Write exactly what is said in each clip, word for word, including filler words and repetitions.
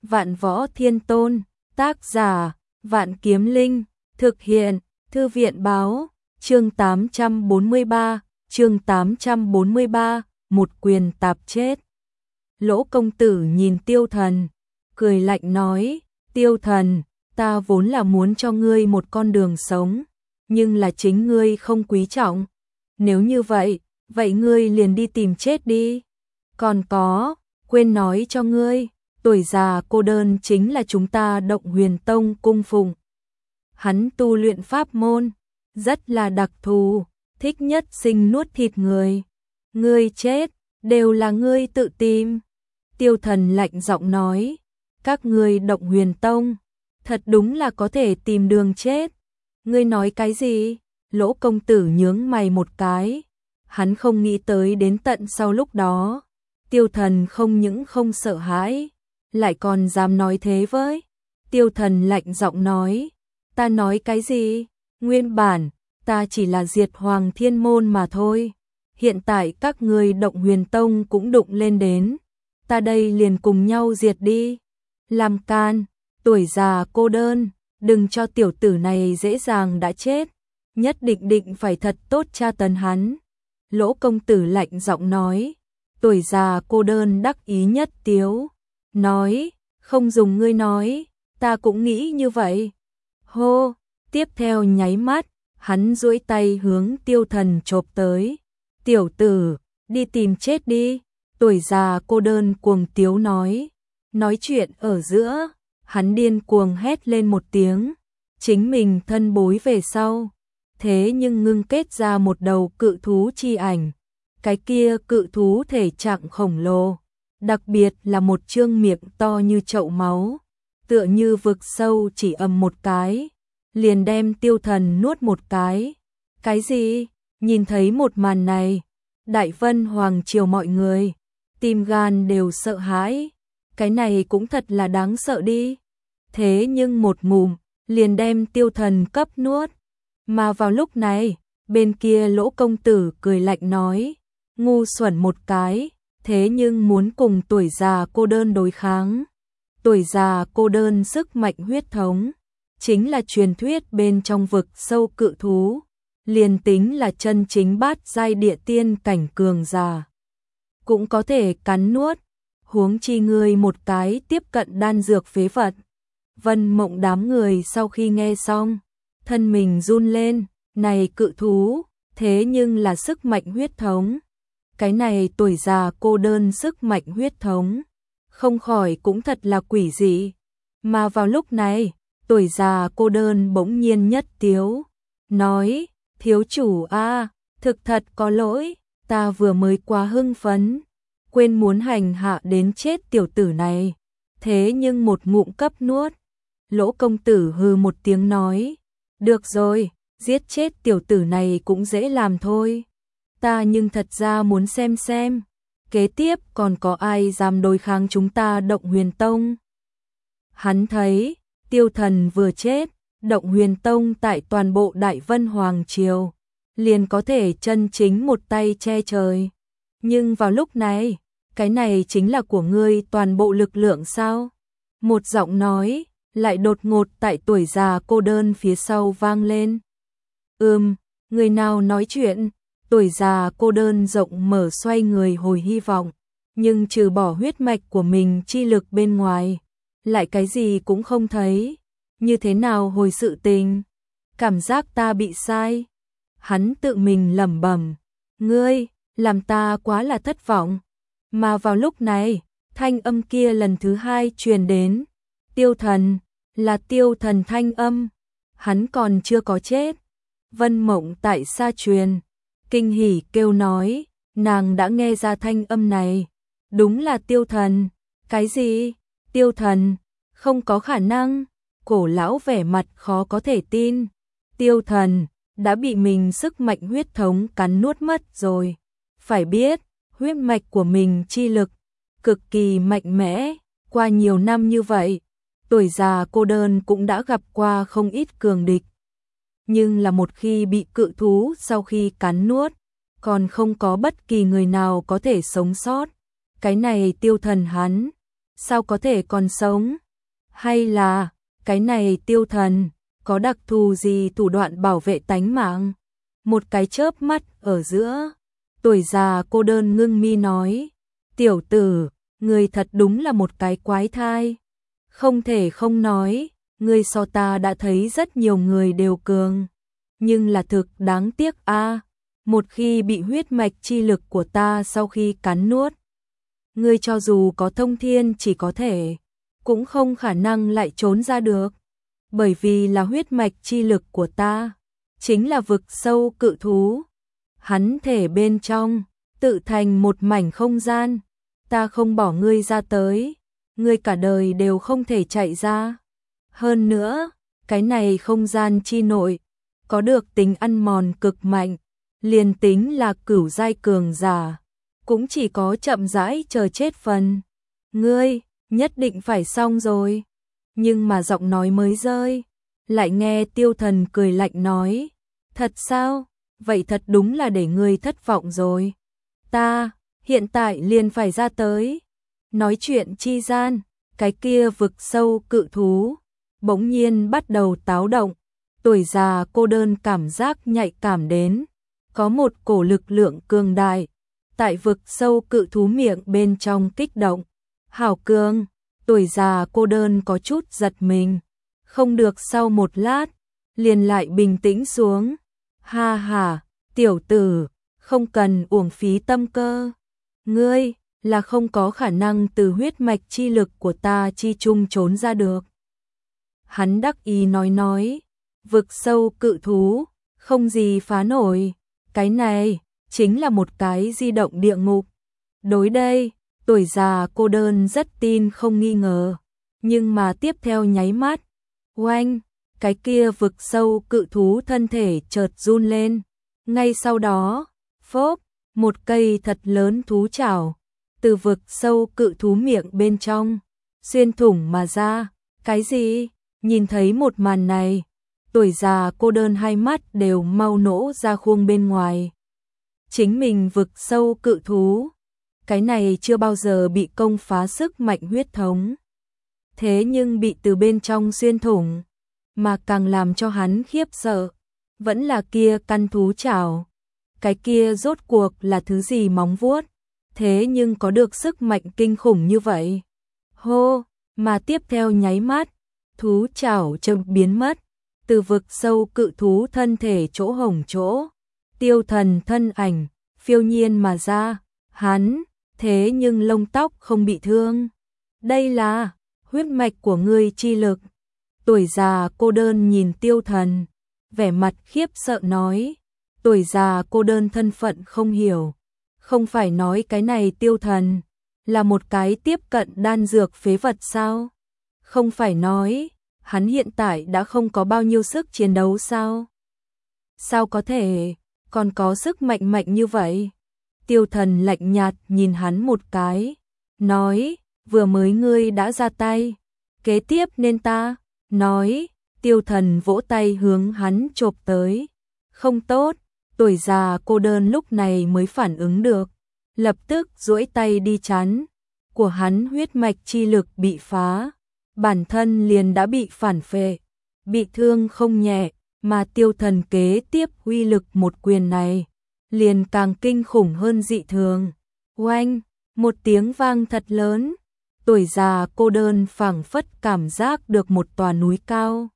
Vạn Võ Thiên Tôn, tác giả, Vạn Kiếm Linh, thực hiện, Thư viện báo, chương tám trăm bốn mươi ba, chương tám trăm bốn mươi ba, một quyền tạp chết. Lỗ công tử nhìn Tiêu Thần, cười lạnh nói, Tiêu Thần, ta vốn là muốn cho ngươi một con đường sống, nhưng là chính ngươi không quý trọng. Nếu như vậy, vậy ngươi liền đi tìm chết đi. Còn có, quên nói cho ngươi, tuổi già cô đơn chính là chúng ta Động Huyền Tông cung phụng. Hắn tu luyện pháp môn, rất là đặc thù, thích nhất sinh nuốt thịt người. Ngươi chết, đều là ngươi tự tìm. Tiêu Thần lạnh giọng nói, các ngươi Động Huyền Tông, thật đúng là có thể tìm đường chết. Ngươi nói cái gì? Lỗ công tử nhướng mày một cái, hắn không nghĩ tới đến tận sau lúc đó. Tiêu Thần không những không sợ hãi, lại còn dám nói thế với. Tiêu Thần lạnh giọng nói, ta nói cái gì? Nguyên bản, ta chỉ là diệt Hoàng Thiên Môn mà thôi. Hiện tại các ngươi Động Huyền Tông cũng đụng lên đến. Ta đây liền cùng nhau diệt đi. Làm can, tuổi già cô đơn, đừng cho tiểu tử này dễ dàng đã chết. Nhất định định phải thật tốt tra tấn hắn. Lỗ công tử lạnh giọng nói, tuổi già cô đơn đắc ý nhất tiếu. Nói, không dùng ngươi nói, ta cũng nghĩ như vậy. Hô, tiếp theo nháy mắt, hắn duỗi tay hướng Tiêu Thần chộp tới. Tiểu tử, đi tìm chết đi. Tuổi già cô đơn cuồng tiếu nói. Nói chuyện ở giữa, hắn điên cuồng hét lên một tiếng. Chính mình thân bối về sau. Thế nhưng ngưng kết ra một đầu cự thú chi ảnh. Cái kia cự thú thể trạng khổng lồ. Đặc biệt là một trương miệng to như chậu máu. Tựa như vực sâu chỉ ầm một cái. Liền đem Tiêu Thần nuốt một cái. Cái gì? Nhìn thấy một màn này. Đại Vân Hoàng Triều mọi người. Tim gan đều sợ hãi. Cái này cũng thật là đáng sợ đi. Thế nhưng một ngụm liền đem Tiêu Thần cấp nuốt. Mà vào lúc này, bên kia Lỗ công tử cười lạnh nói, ngu xuẩn một cái, thế nhưng muốn cùng tuổi già cô đơn đối kháng. Tuổi già cô đơn sức mạnh huyết thống, chính là truyền thuyết bên trong vực sâu cự thú, liền tính là chân chính bát giai địa tiên cảnh cường già, cũng có thể cắn nuốt, huống chi ngươi một cái tiếp cận đan dược phế vật. Vân Mộng đám người sau khi nghe xong, thân mình run lên, này cự thú, thế nhưng là sức mạnh huyết thống. Cái này tuổi già cô đơn sức mạnh huyết thống, không khỏi cũng thật là quỷ dị. Mà vào lúc này, tuổi già cô đơn bỗng nhiên nhất tiếu, nói, thiếu chủ a, thực thật có lỗi, ta vừa mới quá hưng phấn, quên muốn hành hạ đến chết tiểu tử này, thế nhưng một ngụm cấp nuốt. Lỗ công tử hừ một tiếng nói, được rồi, giết chết tiểu tử này cũng dễ làm thôi. Ta nhưng thật ra muốn xem xem, kế tiếp còn có ai dám đối kháng chúng ta Động Huyền Tông. Hắn thấy, Tiêu Thần vừa chết, Động Huyền Tông tại toàn bộ Đại Vân Hoàng Triều, liền có thể chân chính một tay che trời. Nhưng vào lúc này, cái này chính là của ngươi toàn bộ lực lượng sao? Một giọng nói, lại đột ngột tại tuổi già cô đơn phía sau vang lên. Ừm, người nào nói chuyện? Tuổi già cô đơn rộng mở xoay người hồi hy vọng, nhưng trừ bỏ huyết mạch của mình chi lực bên ngoài, lại cái gì cũng không thấy. Như thế nào hồi sự tình? Cảm giác ta bị sai. Hắn tự mình lẩm bẩm, ngươi, làm ta quá là thất vọng. Mà vào lúc này, thanh âm kia lần thứ hai truyền đến. Tiêu Thần, là Tiêu Thần thanh âm. Hắn còn chưa có chết. Vân Mộng tại xa truyền, kinh hỉ kêu nói, nàng đã nghe ra thanh âm này. Đúng là Tiêu Thần. Cái gì? Tiêu Thần? Không có khả năng. Cổ lão vẻ mặt khó có thể tin. Tiêu Thần đã bị mình sức mạnh huyết thống cắn nuốt mất rồi. Phải biết, huyết mạch của mình chi lực cực kỳ mạnh mẽ. Qua nhiều năm như vậy, tuổi già cô đơn cũng đã gặp qua không ít cường địch. Nhưng là một khi bị cự thú sau khi cắn nuốt, còn không có bất kỳ người nào có thể sống sót. Cái này Tiêu Thần hắn, sao có thể còn sống? Hay là, cái này tiêu thần, có đặc thù gì thủ đoạn bảo vệ tánh mạng? Một cái chớp mắt ở giữa, tuổi già cô đơn ngưng mi nói, tiểu tử, người thật đúng là một cái quái thai. Không thể không nói, người so ta đã thấy rất nhiều người đều cường. Nhưng là thực đáng tiếc a, một khi bị huyết mạch chi lực của ta sau khi cắn nuốt, ngươi cho dù có thông thiên chỉ có thể, cũng không khả năng lại trốn ra được. Bởi vì là huyết mạch chi lực của ta, chính là vực sâu cự thú. Hắn thể bên trong, tự thành một mảnh không gian, ta không bỏ ngươi ra tới, ngươi cả đời đều không thể chạy ra. Hơn nữa, cái này không gian chi nội, có được tính ăn mòn cực mạnh, liền tính là cửu giai cường giả, cũng chỉ có chậm rãi chờ chết phần. Ngươi, nhất định phải xong rồi. Nhưng mà giọng nói mới rơi, lại nghe tiêu thần cười lạnh nói, thật sao? Vậy thật đúng là để ngươi thất vọng rồi. Ta, hiện tại liền phải ra tới. Nói chuyện chi gian, cái kia vực sâu cự thú, bỗng nhiên bắt đầu táo động. Tuổi già cô đơn cảm giác nhạy cảm đến, có một cổ lực lượng cường đại, tại vực sâu cự thú miệng bên trong kích động. Hảo cường, tuổi già cô đơn có chút giật mình, không được sau một lát, liền lại bình tĩnh xuống. Ha ha, tiểu tử, không cần uổng phí tâm cơ. Ngươi, là không có khả năng từ huyết mạch chi lực của ta chi chung trốn ra được. Hắn đắc ý nói nói, vực sâu cự thú, không gì phá nổi, cái này, chính là một cái di động địa ngục. Đối đây, tuổi già cô đơn rất tin không nghi ngờ, nhưng mà tiếp theo nháy mắt, oanh, cái kia vực sâu cự thú thân thể chợt run lên, ngay sau đó, phốp, một cây thật lớn thú chảo, từ vực sâu cự thú miệng bên trong, xuyên thủng mà ra. Cái gì? Nhìn thấy một màn này, tuổi già cô đơn hai mắt đều mau nổ ra khuôn bên ngoài. Chính mình vực sâu cự thú, cái này chưa bao giờ bị công phá sức mạnh huyết thống. Thế nhưng bị từ bên trong xuyên thủng, mà càng làm cho hắn khiếp sợ, vẫn là kia căn thú chảo. Cái kia rốt cuộc là thứ gì móng vuốt, thế nhưng có được sức mạnh kinh khủng như vậy. Hô, mà tiếp theo nháy mắt, thú chảo chợt biến mất, từ vực sâu cự thú thân thể chỗ hổng chỗ, tiêu thần thân ảnh, phiêu nhiên mà ra, hắn, thế nhưng lông tóc không bị thương. Đây là huyết mạch của ngươi chi lực. Tuổi già cô đơn nhìn tiêu thần, vẻ mặt khiếp sợ nói, tuổi già cô đơn thân phận không hiểu, không phải nói cái này tiêu thần, là một cái tiếp cận đan dược phế vật sao? Không phải nói, hắn hiện tại đã không có bao nhiêu sức chiến đấu sao? Sao có thể, còn có sức mạnh mạnh như vậy? Tiêu thần lạnh nhạt nhìn hắn một cái, nói, vừa mới ngươi đã ra tay, kế tiếp nên ta, nói, tiêu thần vỗ tay hướng hắn chộp tới. Không tốt, tuổi già cô đơn lúc này mới phản ứng được, lập tức duỗi tay đi chắn, của hắn huyết mạch chi lực bị phá, bản thân liền đã bị phản phệ, bị thương không nhẹ, mà tiêu thần kế tiếp uy lực một quyền này, liền càng kinh khủng hơn dị thường. Oanh, một tiếng vang thật lớn, tuổi già cô đơn phảng phất cảm giác được một tòa núi cao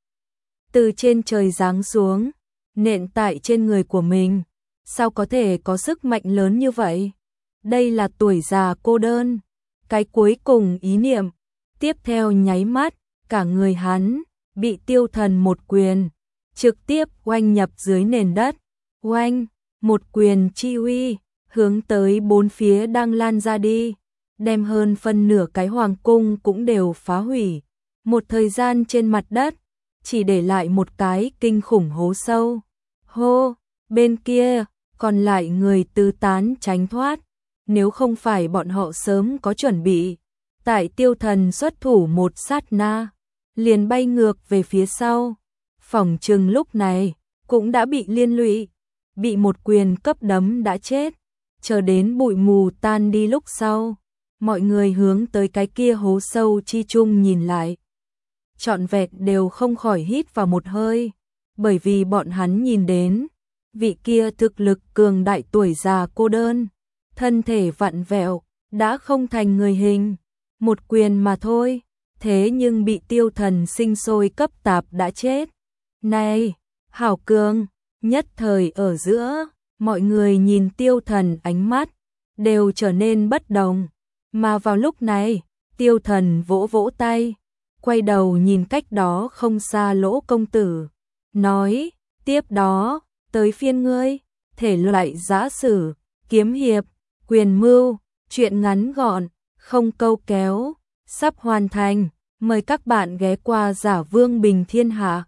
từ trên trời giáng xuống, nện tại trên người của mình. Sao có thể có sức mạnh lớn như vậy? Đây là tuổi già cô đơn. Cái cuối cùng ý niệm, tiếp theo nháy mắt, cả người hắn bị tiêu thần một quyền trực tiếp oanh nhập dưới nền đất. Oanh, một quyền chi uy hướng tới bốn phía đang lan ra đi, đem hơn phân nửa cái hoàng cung cũng đều phá hủy. Một thời gian trên mặt đất, chỉ để lại một cái kinh khủng hố sâu. Hô, bên kia, còn lại người tứ tán tránh thoát, nếu không phải bọn họ sớm có chuẩn bị, tại tiêu thần xuất thủ một sát na, liền bay ngược về phía sau. Phỏng chừng lúc này, cũng đã bị liên lụy, bị một quyền cấp đấm đã chết, chờ đến bụi mù tan đi lúc sau, mọi người hướng tới cái kia hố sâu chi chung nhìn lại. Trọn vẹn đều không khỏi hít vào một hơi, bởi vì bọn hắn nhìn đến, vị kia thực lực cường đại tuổi già cô đơn, thân thể vặn vẹo, đã không thành người hình, một quyền mà thôi, thế nhưng bị tiêu thần sinh sôi cấp tạp đã chết. Này, hảo cường, nhất thời ở giữa, mọi người nhìn tiêu thần ánh mắt, đều trở nên bất đồng, mà vào lúc này, tiêu thần vỗ vỗ tay, quay đầu nhìn cách đó không xa Lỗ công tử, nói, tiếp đó, tới phiên ngươi, thể loại giã sử, kiếm hiệp, quyền mưu, truyện ngắn gọn, không câu kéo, sắp hoàn thành, mời các bạn ghé qua Giả Vương Bình Thiên Hạ.